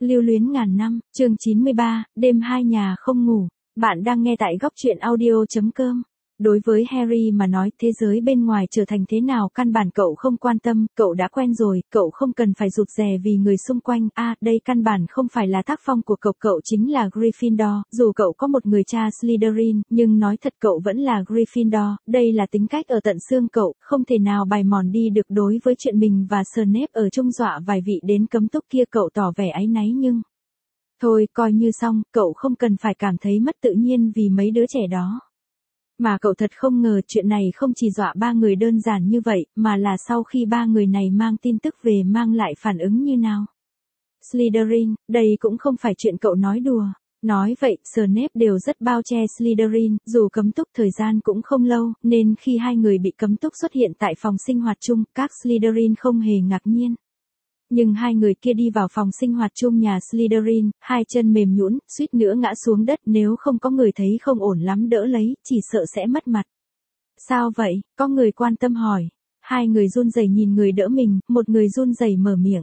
Lưu luyến ngàn năm, chương 93, đêm hai nhà không ngủ. Bạn đang nghe tại góc truyện audio.com. Đối với Harry mà nói, thế giới bên ngoài trở thành thế nào căn bản cậu không quan tâm, cậu đã quen rồi, cậu không cần phải rụt rè vì người xung quanh. Đây căn bản không phải là tác phong của cậu chính là Gryffindor, dù cậu có một người cha Slytherin, nhưng nói thật cậu vẫn là Gryffindor, đây là tính cách ở tận xương cậu, không thể nào bài mòn đi được. Đối với chuyện mình và Snape ở chung dọa vài vị đến cấm túc kia cậu tỏ vẻ áy náy nhưng... Thôi, coi như xong, cậu không cần phải cảm thấy mất tự nhiên vì mấy đứa trẻ đó. Mà cậu thật không ngờ chuyện này không chỉ dọa ba người đơn giản như vậy, mà là sau khi ba người này mang tin tức về mang lại phản ứng như nào. Slytherin, đây cũng không phải chuyện cậu nói đùa. Nói vậy, Snape đều rất bao che Slytherin, dù cấm túc thời gian cũng không lâu, nên khi hai người bị cấm túc xuất hiện tại phòng sinh hoạt chung, các Slytherin không hề ngạc nhiên. Nhưng hai người kia đi vào phòng sinh hoạt chung nhà Slytherin, hai chân mềm nhũn, suýt nữa ngã xuống đất, nếu không có người thấy không ổn lắm đỡ lấy, chỉ sợ sẽ mất mặt. Sao vậy? Có người quan tâm hỏi. Hai người run rẩy nhìn người đỡ mình, một người run rẩy mở miệng.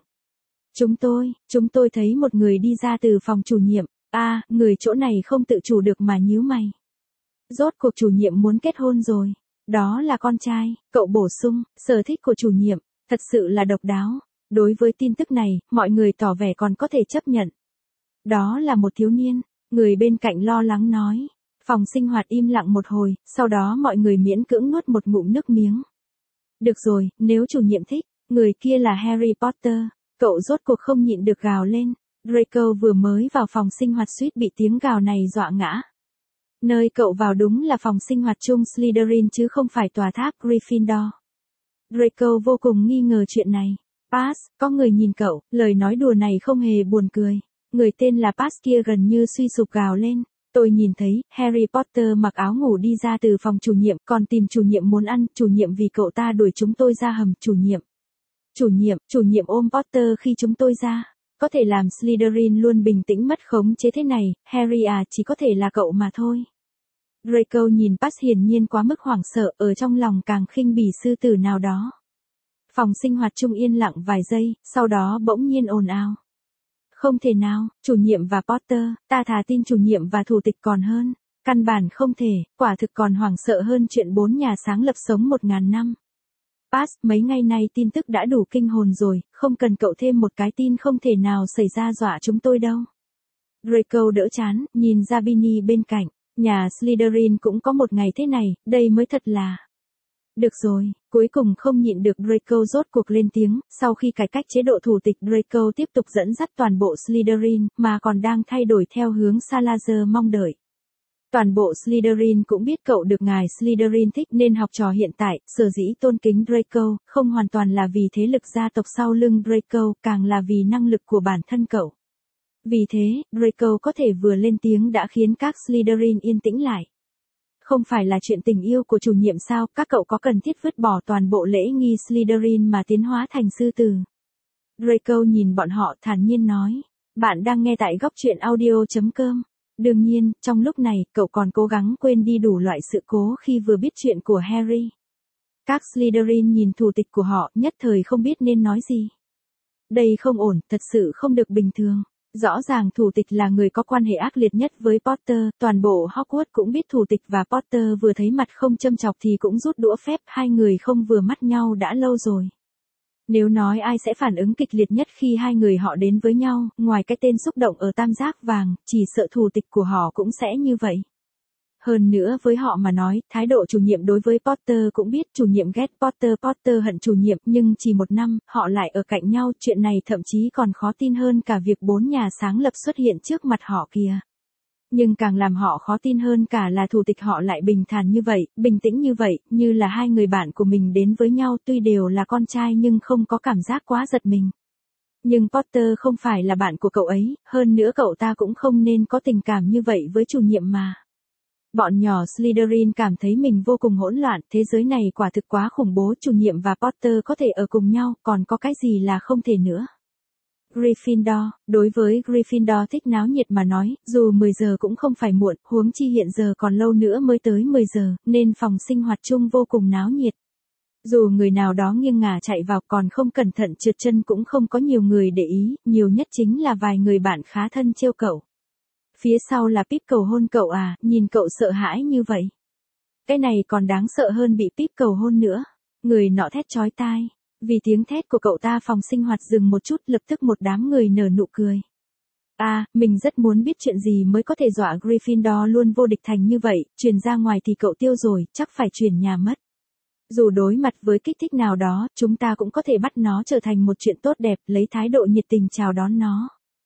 Chúng tôi thấy một người đi ra từ phòng chủ nhiệm. Người chỗ này không tự chủ được mà nhíu mày. Rốt cuộc chủ nhiệm muốn kết hôn rồi. Đó là con trai, cậu bổ sung, sở thích của chủ nhiệm, thật sự là độc đáo. Đối với tin tức này, mọi người tỏ vẻ còn có thể chấp nhận. Đó là một thiếu niên, người bên cạnh lo lắng nói. Phòng sinh hoạt im lặng một hồi, sau đó mọi người miễn cưỡng nuốt một ngụm nước miếng. Được rồi, nếu chủ nhiệm thích, người kia là Harry Potter, cậu rốt cuộc không nhịn được gào lên. Draco vừa mới vào phòng sinh hoạt suýt bị tiếng gào này dọa ngã. Nơi cậu vào đúng là phòng sinh hoạt chung Slytherin chứ không phải tòa tháp Gryffindor. Draco vô cùng nghi ngờ chuyện này. Pass, có người nhìn cậu, lời nói đùa này không hề buồn cười. Người tên là Pass kia gần như suy sụp gào lên. Tôi nhìn thấy, Harry Potter mặc áo ngủ đi ra từ phòng chủ nhiệm, còn tìm chủ nhiệm muốn ăn, chủ nhiệm vì cậu ta đuổi chúng tôi ra hầm, chủ nhiệm ôm Potter khi chúng tôi ra. Có thể làm Slytherin luôn bình tĩnh mất khống chế thế này, Harry chỉ có thể là cậu mà thôi. Draco nhìn Pass hiển nhiên quá mức hoảng sợ, ở trong lòng càng khinh bỉ sư tử nào đó. Phòng sinh hoạt chung yên lặng vài giây, sau đó bỗng nhiên ồn ào. Không thể nào, chủ nhiệm và Potter, ta thà tin chủ nhiệm và thủ tịch còn hơn. Căn bản không thể, quả thực còn hoảng sợ hơn chuyện 4 nhà sáng lập sống 1000 năm. Pass, mấy ngày nay tin tức đã đủ kinh hồn rồi, không cần cậu thêm một cái tin không thể nào xảy ra dọa chúng tôi đâu. Draco đỡ chán, nhìn Zabini bên cạnh, nhà Slytherin cũng có một ngày thế này, đây mới thật là... Được rồi, cuối cùng không nhịn được Draco rốt cuộc lên tiếng, sau khi cải cách chế độ thủ tịch Draco tiếp tục dẫn dắt toàn bộ Slytherin, mà còn đang thay đổi theo hướng Salazar mong đợi. Toàn bộ Slytherin cũng biết cậu được ngài Slytherin thích nên học trò hiện tại, sở dĩ tôn kính Draco, không hoàn toàn là vì thế lực gia tộc sau lưng Draco, càng là vì năng lực của bản thân cậu. Vì thế, Draco có thể vừa lên tiếng đã khiến các Slytherin yên tĩnh lại. Không phải là chuyện tình yêu của chủ nhiệm sao, các cậu có cần thiết vứt bỏ toàn bộ lễ nghi Slytherin mà tiến hóa thành sư tử. Draco nhìn bọn họ thản nhiên nói. Bạn đang nghe tại góc truyện audio.com. Đương nhiên, trong lúc này, cậu còn cố gắng quên đi đủ loại sự cố khi vừa biết chuyện của Harry. Các Slytherin nhìn thủ tịch của họ, nhất thời không biết nên nói gì. Đây không ổn, thật sự không được bình thường. Rõ ràng thủ tịch là người có quan hệ ác liệt nhất với Potter, toàn bộ Hogwarts cũng biết thủ tịch và Potter vừa thấy mặt không châm chọc thì cũng rút đũa phép, hai người không vừa mắt nhau đã lâu rồi. Nếu nói ai sẽ phản ứng kịch liệt nhất khi hai người họ đến với nhau, ngoài cái tên xúc động ở tam giác vàng, chỉ sợ thủ tịch của họ cũng sẽ như vậy. Hơn nữa với họ mà nói, thái độ chủ nhiệm đối với Potter cũng biết chủ nhiệm ghét Potter, Potter hận chủ nhiệm, nhưng chỉ 1 năm, họ lại ở cạnh nhau, chuyện này thậm chí còn khó tin hơn cả việc 4 nhà sáng lập xuất hiện trước mặt họ kìa. Nhưng càng làm họ khó tin hơn cả là thủ tịch họ lại bình thản như vậy, bình tĩnh như vậy, như là hai người bạn của mình đến với nhau tuy đều là con trai nhưng không có cảm giác quá giật mình. Nhưng Potter không phải là bạn của cậu ấy, hơn nữa cậu ta cũng không nên có tình cảm như vậy với chủ nhiệm mà. Bọn nhỏ Slytherin cảm thấy mình vô cùng hỗn loạn, thế giới này quả thực quá khủng bố, chủ nhiệm và Potter có thể ở cùng nhau, còn có cái gì là không thể nữa. Gryffindor, đối với Gryffindor thích náo nhiệt mà nói, dù 10 giờ cũng không phải muộn, huống chi hiện giờ còn lâu nữa mới tới 10 giờ, nên phòng sinh hoạt chung vô cùng náo nhiệt. Dù người nào đó nghiêng ngả chạy vào còn không cẩn thận trượt chân cũng không có nhiều người để ý, nhiều nhất chính là vài người bạn khá thân trêu cậu. Phía sau là Pip cầu hôn cậu à, nhìn cậu sợ hãi như vậy. Cái này còn đáng sợ hơn bị Pip cầu hôn nữa. Người nọ thét chói tai. Vì tiếng thét của cậu ta phòng sinh hoạt dừng một chút, lập tức một đám người nở nụ cười. Mình rất muốn biết chuyện gì mới có thể dọa Gryffindor luôn vô địch thành như vậy, truyền ra ngoài thì cậu tiêu rồi, chắc phải chuyển nhà mất. Dù đối mặt với kích thích nào đó, chúng ta cũng có thể bắt nó trở thành một chuyện tốt đẹp, lấy thái độ nhiệt tình chào đón nó.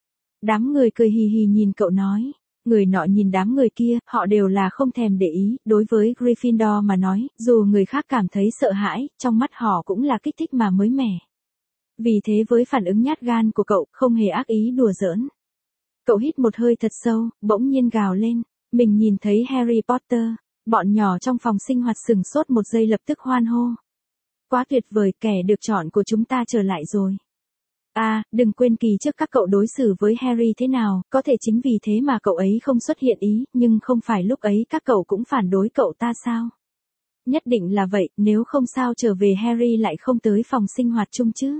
Đám người cười hì hì nhìn cậu nói. Người nọ nhìn đám người kia, họ đều là không thèm để ý, đối với Gryffindor mà nói, dù người khác cảm thấy sợ hãi, trong mắt họ cũng là kích thích mà mới mẻ. Vì thế với phản ứng nhát gan của cậu, không hề ác ý đùa giỡn. Cậu hít một hơi thật sâu, bỗng nhiên gào lên. Mình nhìn thấy Harry Potter. Bọn nhỏ trong phòng sinh hoạt sửng sốt một giây lập tức hoan hô. Quá tuyệt vời, kẻ được chọn của chúng ta trở lại rồi. Đừng quên kỳ trước các cậu đối xử với Harry thế nào, có thể chính vì thế mà cậu ấy không xuất hiện ý, nhưng không phải lúc ấy các cậu cũng phản đối cậu ta sao? Nhất định là vậy, nếu không sao trở về Harry lại không tới phòng sinh hoạt chung chứ?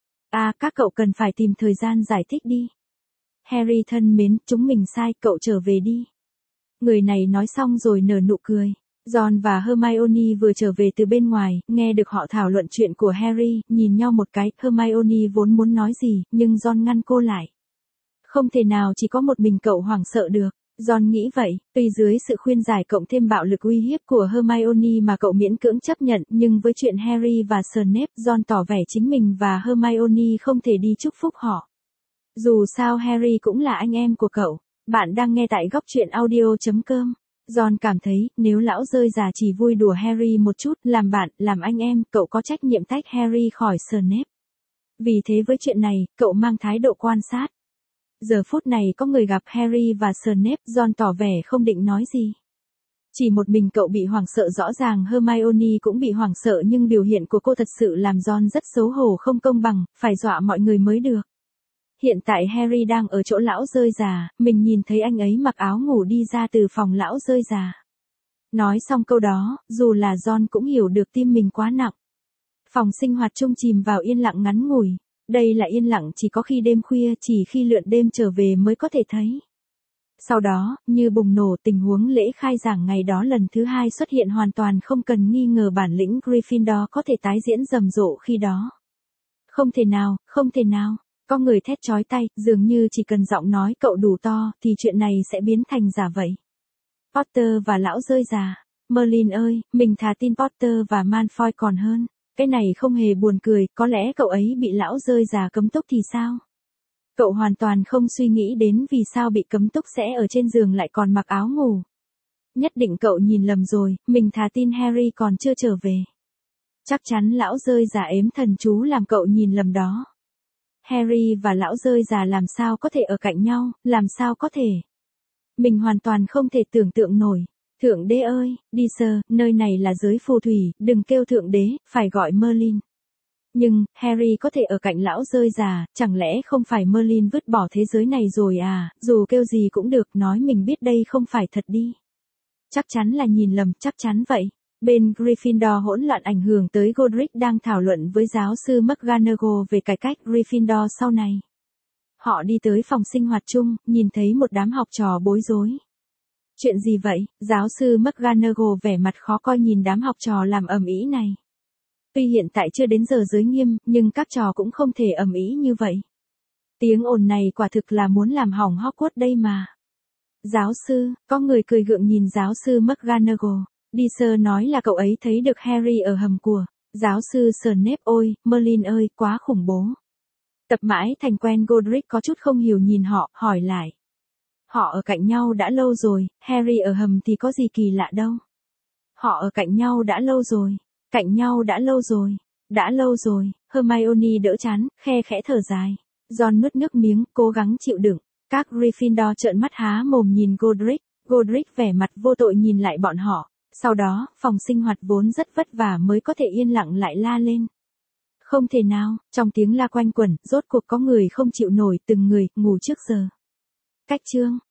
Các cậu cần phải tìm thời gian giải thích đi. Harry thân mến, chúng mình sai, cậu trở về đi. Người này nói xong rồi nở nụ cười. Ron và Hermione vừa trở về từ bên ngoài, nghe được họ thảo luận chuyện của Harry, nhìn nhau một cái, Hermione vốn muốn nói gì, nhưng Ron ngăn cô lại. Không thể nào chỉ có một mình cậu hoảng sợ được. Ron nghĩ vậy, tuy dưới sự khuyên giải cộng thêm bạo lực uy hiếp của Hermione mà cậu miễn cưỡng chấp nhận, nhưng với chuyện Harry và Snape, Ron tỏ vẻ chính mình và Hermione không thể đi chúc phúc họ. Dù sao Harry cũng là anh em của cậu. Bạn đang nghe tại góc truyện audio.com. Ron cảm thấy, nếu lão rơi già chỉ vui đùa Harry một chút, làm bạn, làm anh em, cậu có trách nhiệm tách Harry khỏi Snape. Vì thế với chuyện này, cậu mang thái độ quan sát. Giờ phút này có người gặp Harry và Snape, Ron tỏ vẻ không định nói gì. Chỉ một mình cậu bị hoảng sợ, rõ ràng Hermione cũng bị hoảng sợ, nhưng biểu hiện của cô thật sự làm Ron rất xấu hổ, không công bằng, phải dọa mọi người mới được. Hiện tại Harry đang ở chỗ lão rơi già, mình nhìn thấy anh ấy mặc áo ngủ đi ra từ phòng lão rơi già. Nói xong câu đó, dù là Ron cũng hiểu được tim mình quá nặng. Phòng sinh hoạt chung chìm vào yên lặng ngắn ngủi. Đây là yên lặng chỉ có khi đêm khuya, chỉ khi lượn đêm trở về mới có thể thấy. Sau đó, như bùng nổ, tình huống lễ khai giảng ngày đó lần thứ 2 xuất hiện, hoàn toàn không cần nghi ngờ bản lĩnh Gryffindor có thể tái diễn rầm rộ khi đó. Không thể nào, không thể nào. Có người thét chói tai, dường như chỉ cần giọng nói cậu đủ to, thì chuyện này sẽ biến thành giả vậy. Potter và lão rơi già. Merlin ơi, mình thà tin Potter và Malfoy còn hơn. Cái này không hề buồn cười, có lẽ cậu ấy bị lão rơi già cấm túc thì sao? Cậu hoàn toàn không suy nghĩ đến vì sao bị cấm túc sẽ ở trên giường lại còn mặc áo ngủ. Nhất định cậu nhìn lầm rồi, mình thà tin Harry còn chưa trở về. Chắc chắn lão rơi già ếm thần chú làm cậu nhìn lầm đó. Harry và lão rơi già làm sao có thể ở cạnh nhau, làm sao có thể. Mình hoàn toàn không thể tưởng tượng nổi. Thượng đế ơi, đi sơ, nơi này là giới phù thủy, đừng kêu thượng đế, phải gọi Merlin. Nhưng, Harry có thể ở cạnh lão rơi già, chẳng lẽ không phải Merlin vứt bỏ thế giới này rồi à, dù kêu gì cũng được, nói mình biết đây không phải thật đi. Chắc chắn là nhìn lầm, chắc chắn vậy. Bên Gryffindor hỗn loạn ảnh hưởng tới Godric đang thảo luận với giáo sư McGonagall về cải cách Gryffindor sau này. Họ đi tới phòng sinh hoạt chung, nhìn thấy một đám học trò bối rối. Chuyện gì vậy? Giáo sư McGonagall vẻ mặt khó coi nhìn đám học trò làm ầm ĩ này. Tuy hiện tại chưa đến giờ giới nghiêm, nhưng các trò cũng không thể ầm ĩ như vậy. Tiếng ồn này quả thực là muốn làm hỏng Hogwarts đây mà. Giáo sư, có người cười gượng nhìn giáo sư McGonagall. Đi sơ nói là cậu ấy thấy được Harry ở hầm của. Giáo sư Snape ôi, Merlin ơi, quá khủng bố. Tập mãi thành quen Godric có chút không hiểu nhìn họ, hỏi lại. Họ ở cạnh nhau đã lâu rồi, Harry ở hầm thì có gì kỳ lạ đâu. Họ ở cạnh nhau đã lâu rồi, cạnh nhau đã lâu rồi, đã lâu rồi, Hermione đỡ chán, khe khẽ thở dài. Ron nuốt nước miếng, cố gắng chịu đựng. Các Gryffindor trợn mắt há mồm nhìn Godric. Godric vẻ mặt vô tội nhìn lại bọn họ. Sau đó, phòng sinh hoạt vốn rất vất vả mới có thể yên lặng lại la lên. Không thể nào, trong tiếng la quanh quẩn, rốt cuộc có người không chịu nổi, từng người, ngủ trước giờ. Cách chương.